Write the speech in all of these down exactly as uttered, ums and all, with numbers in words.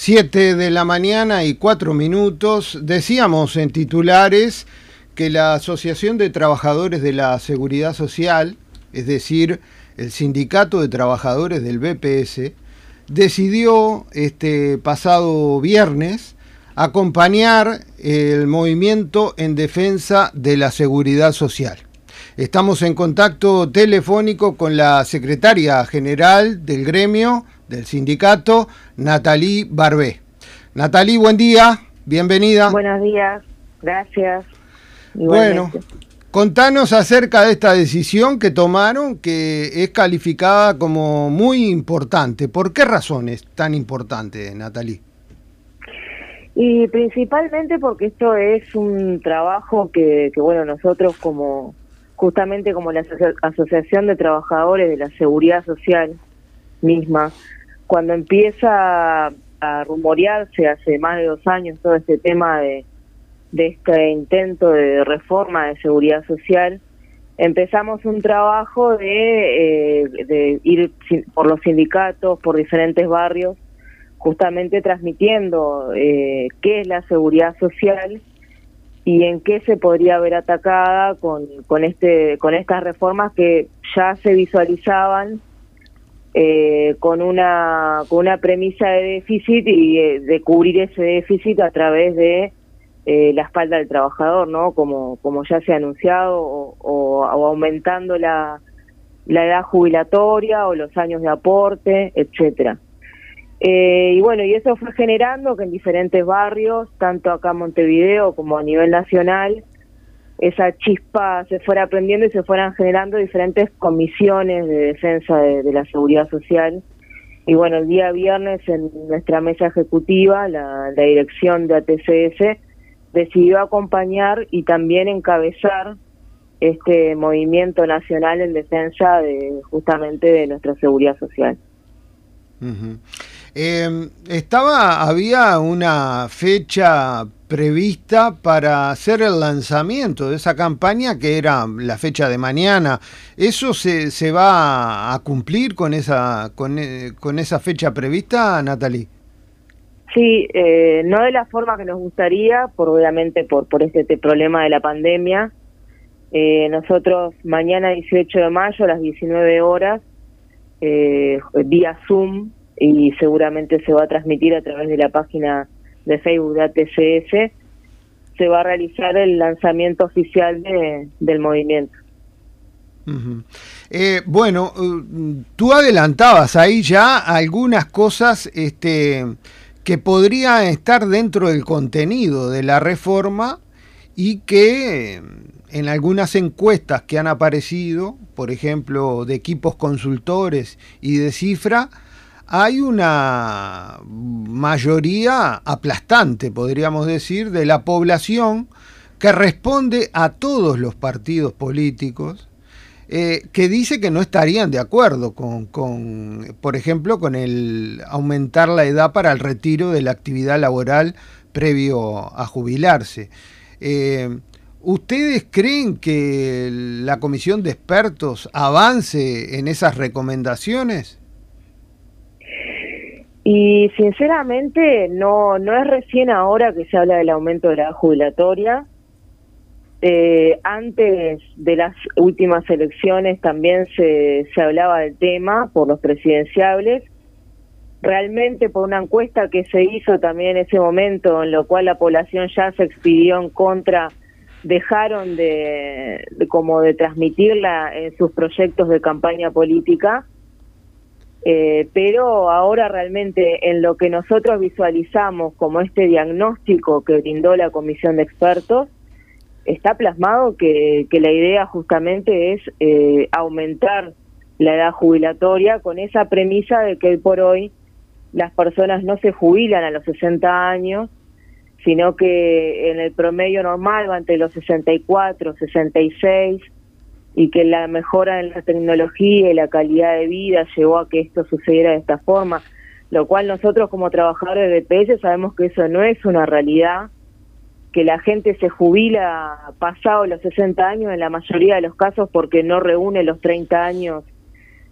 Siete de la mañana y cuatro minutos. Decíamos en titulares que la Asociación de Trabajadores de la Seguridad Social, es decir, el Sindicato de Trabajadores del B P S, decidió este pasado viernes acompañar el movimiento en defensa de la seguridad social. Estamos en contacto telefónico con la secretaria general del gremio, del sindicato, Nathalie Barbé. Nathalie, buen día, bienvenida. Buenos días, gracias. Bueno, contanos acerca de esta decisión que tomaron, que es calificada como muy importante. ¿Por qué razón es tan importante, Nathalie? Y principalmente porque esto es un trabajo que, que bueno, nosotros como, justamente como la aso- Asociación de Trabajadores de la Seguridad Social misma, cuando empieza a rumorearse hace más de dos años todo este tema de, de este intento de reforma de seguridad social, empezamos un trabajo de, eh, de ir por los sindicatos, por diferentes barrios, justamente transmitiendo eh, qué es la seguridad social y en qué se podría ver atacada con, con, este, con estas reformas que ya se visualizaban eh, con, una, con una premisa de déficit y eh, de cubrir ese déficit a través de eh, la espalda del trabajador, ¿no? Como, como ya se ha anunciado, o, o, o aumentando la, la edad jubilatoria o los años de aporte, etcétera. Eh, y bueno, y eso fue generando que en diferentes barrios, tanto acá en Montevideo como a nivel nacional, esa chispa se fuera prendiendo y se fueran generando diferentes comisiones de defensa de, de la seguridad social. Y bueno, el día viernes en nuestra mesa ejecutiva, la, la dirección de A T C S decidió acompañar y también encabezar este movimiento nacional en defensa de justamente de nuestra seguridad social. Uh-huh. Eh, estaba, había una fecha prevista para hacer el lanzamiento de esa campaña que era la fecha de mañana. ¿Eso se, se va a cumplir con esa, con, con esa fecha prevista, Nathalie? Sí, eh, no de la forma que nos gustaría, por obviamente por, por este, este problema de la pandemia. Eh, nosotros mañana dieciocho de mayo a las diecinueve horas, eh, vía Zoom, y seguramente se va a transmitir a través de la página de Facebook de A T C S, se va a realizar el lanzamiento oficial de, del movimiento. Uh-huh. Eh, bueno, uh, tú adelantabas ahí ya algunas cosas este, que podrían estar dentro del contenido de la reforma y que en algunas encuestas que han aparecido, por ejemplo, de equipos consultores y de Cifra, hay una mayoría aplastante, podríamos decir, de la población que responde a todos los partidos políticos, eh, que dice que no estarían de acuerdo con, con, por ejemplo, con el aumentar la edad para el retiro de la actividad laboral previo a jubilarse. Eh, ¿Ustedes creen que la comisión de expertos avance en esas recomendaciones? Y sinceramente no no es recién ahora que se habla del aumento de la edad jubilatoria. Eh, antes de las últimas elecciones también se, se hablaba del tema por los presidenciables. Realmente por una encuesta que se hizo también en ese momento, en lo cual la población ya se expidió en contra, dejaron de, de como de transmitirla en sus proyectos de campaña política. Eh, pero ahora realmente en lo que nosotros visualizamos como este diagnóstico que brindó la comisión de expertos, está plasmado que, que la idea justamente es eh, aumentar la edad jubilatoria con esa premisa de que hoy por hoy las personas no se jubilan a los sesenta años, sino que en el promedio normal va entre los sesenta y cuatro, sesenta y seis, y que la mejora en la tecnología y la calidad de vida llevó a que esto sucediera de esta forma, lo cual nosotros como trabajadores de B P S sabemos que eso no es una realidad, que la gente se jubila pasado los sesenta años en la mayoría de los casos porque no reúne los treinta años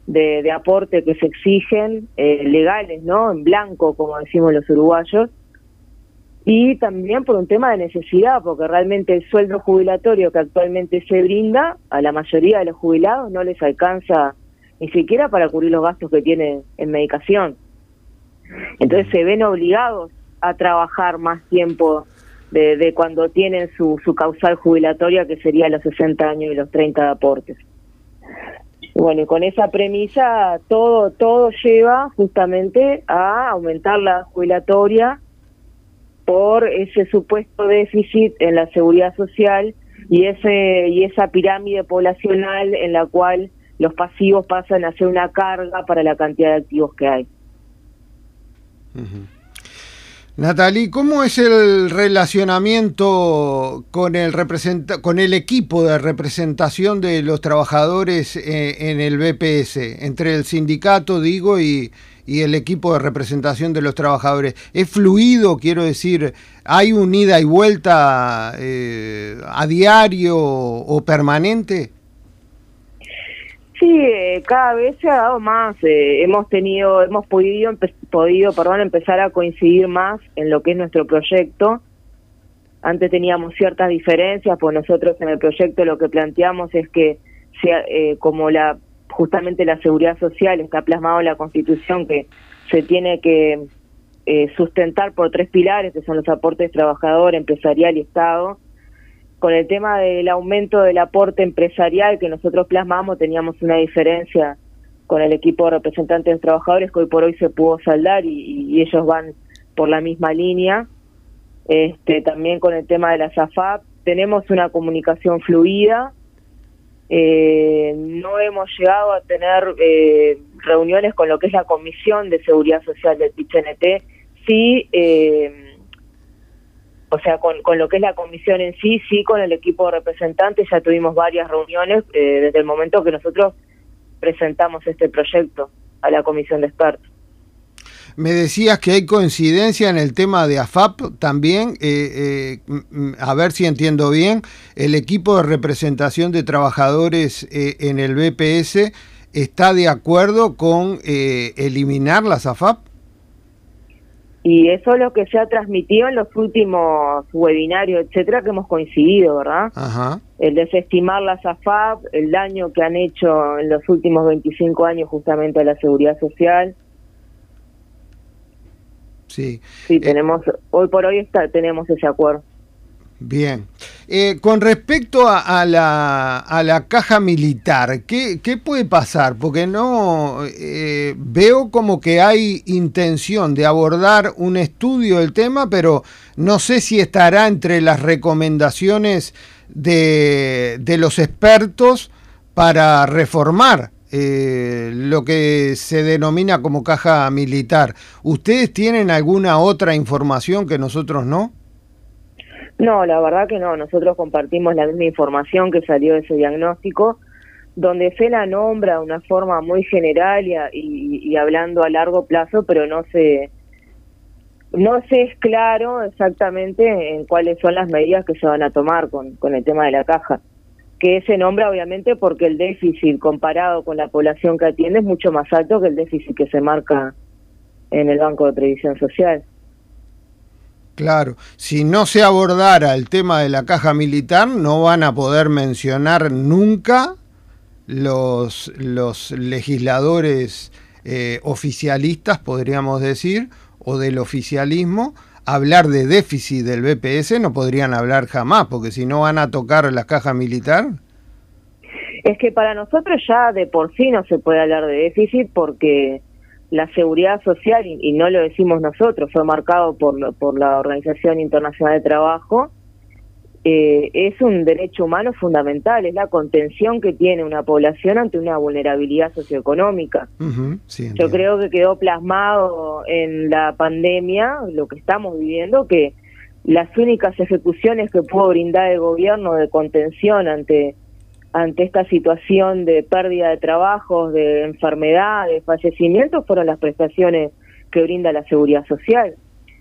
de, de aporte que se exigen, eh, legales, ¿no? En blanco, como decimos los uruguayos, y también por un tema de necesidad, porque realmente el sueldo jubilatorio que actualmente se brinda a la mayoría de los jubilados no les alcanza ni siquiera para cubrir los gastos que tienen en medicación. Entonces se ven obligados a trabajar más tiempo de, de cuando tienen su, su causal jubilatoria, que sería los sesenta años y los treinta de aportes. Bueno, y con esa premisa todo todo lleva justamente a aumentar la jubilatoria por ese supuesto déficit en la seguridad social y ese y esa pirámide poblacional en la cual los pasivos pasan a ser una carga para la cantidad de activos que hay. Uh-huh. Natalie, ¿cómo es el relacionamiento con el representa con el equipo de representación de los trabajadores eh, en el B P S, entre el sindicato, digo, y, y el equipo de representación de los trabajadores? ¿Es fluido? Quiero decir, ¿hay un ida y vuelta eh, a diario o permanente? Sí, eh, cada vez se ha dado más. Eh, hemos tenido, hemos podido, empe- podido, perdón, empezar a coincidir más en lo que es nuestro proyecto. Antes teníamos ciertas diferencias, pues nosotros en el proyecto lo que planteamos es que sea, eh, como la justamente la seguridad social está plasmado en la Constitución, que se tiene que eh, sustentar por tres pilares, que son los aportes trabajador, empresarial y Estado. Con el tema del aumento del aporte empresarial que nosotros plasmamos, teníamos una diferencia con el equipo de representantes de trabajadores que hoy por hoy se pudo saldar y, y ellos van por la misma línea. Este, también con el tema de la SAFAP tenemos una comunicación fluida. Eh, no hemos llegado a tener eh, reuniones con lo que es la Comisión de Seguridad Social del P I C N T. Sí, eh, o sea, con, con lo que es la comisión en sí, sí, con el equipo de representantes ya tuvimos varias reuniones eh, desde el momento que nosotros presentamos este proyecto a la comisión de expertos. Me decías que hay coincidencia en el tema de A F A P también, eh, eh, a ver si entiendo bien, el equipo de representación de trabajadores eh, en el B P S está de acuerdo con eh, eliminar las A F A P. Y eso es lo que se ha transmitido en los últimos webinarios, etcétera, que hemos coincidido, ¿verdad? Ajá. El desestimar las A F A P, el daño que han hecho en los últimos veinticinco años justamente a la seguridad social. Sí. Sí, eh, tenemos, hoy por hoy está, tenemos ese acuerdo. Bien. Eh, con respecto a, a, la, a la caja militar, ¿qué, qué puede pasar? Porque no eh, veo como que hay intención de abordar un estudio del tema, pero no sé si estará entre las recomendaciones de, de los expertos para reformar eh, lo que se denomina como caja militar. ¿Ustedes tienen alguna otra información que nosotros no? No, la verdad que no. Nosotros compartimos la misma información que salió de ese diagnóstico, donde se la nombra de una forma muy general y, y, y hablando a largo plazo, pero no se no se es claro exactamente en cuáles son las medidas que se van a tomar con, con el tema de la caja, que se nombra obviamente porque el déficit comparado con la población que atiende es mucho más alto que el déficit que se marca en el Banco de Previsión Social. Claro, si no se abordara el tema de la caja militar, no van a poder mencionar nunca los, los legisladores eh, oficialistas, podríamos decir, o del oficialismo, hablar de déficit del B P S no podrían hablar jamás, porque si no van a tocar la caja militar. Es que para nosotros ya de por sí no se puede hablar de déficit porque la seguridad social, y, y no lo decimos nosotros, fue marcado por, por la Organización Internacional de Trabajo, eh, es un derecho humano fundamental, es la contención que tiene una población ante una vulnerabilidad socioeconómica. Uh-huh, sí, Yo creo que quedó plasmado en la pandemia, lo que estamos viviendo, que las únicas ejecuciones que pudo brindar el gobierno de contención ante ante esta situación de pérdida de trabajos, de enfermedad, de fallecimientos, fueron las prestaciones que brinda la seguridad social.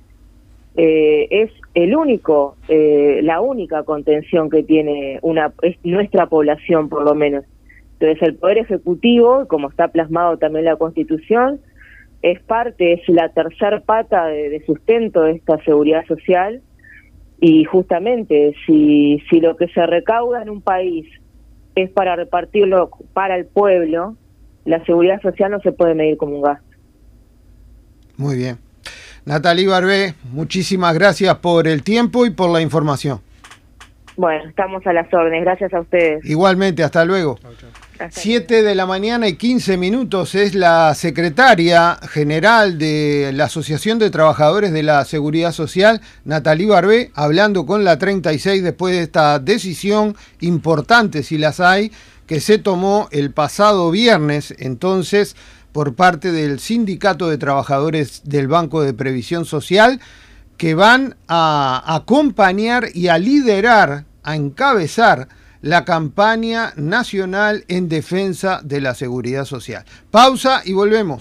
Eh, es el único, eh, la única contención que tiene una es nuestra población, por lo menos. Entonces el Poder Ejecutivo, como está plasmado también en la Constitución, es parte, es la tercer pata de, de sustento de esta seguridad social, y justamente si, si lo que se recauda en un país es para repartirlo para el pueblo, la seguridad social no se puede medir como un gasto. Muy bien. Natalie Barbé, muchísimas gracias por el tiempo y por la información. Bueno, estamos a las órdenes. Gracias a ustedes. Igualmente, hasta luego. Chau, chau. Hasta siete luego. de la mañana y quince minutos es la secretaria general de la Asociación de Trabajadores de la Seguridad Social, Natalie Barbé, hablando con la treinta y seis después de esta decisión importante, si las hay, que se tomó el pasado viernes, entonces, por parte del Sindicato de Trabajadores del Banco de Previsión Social, que van a acompañar y a liderar, a encabezar la campaña nacional en defensa de la seguridad social. Pausa y volvemos.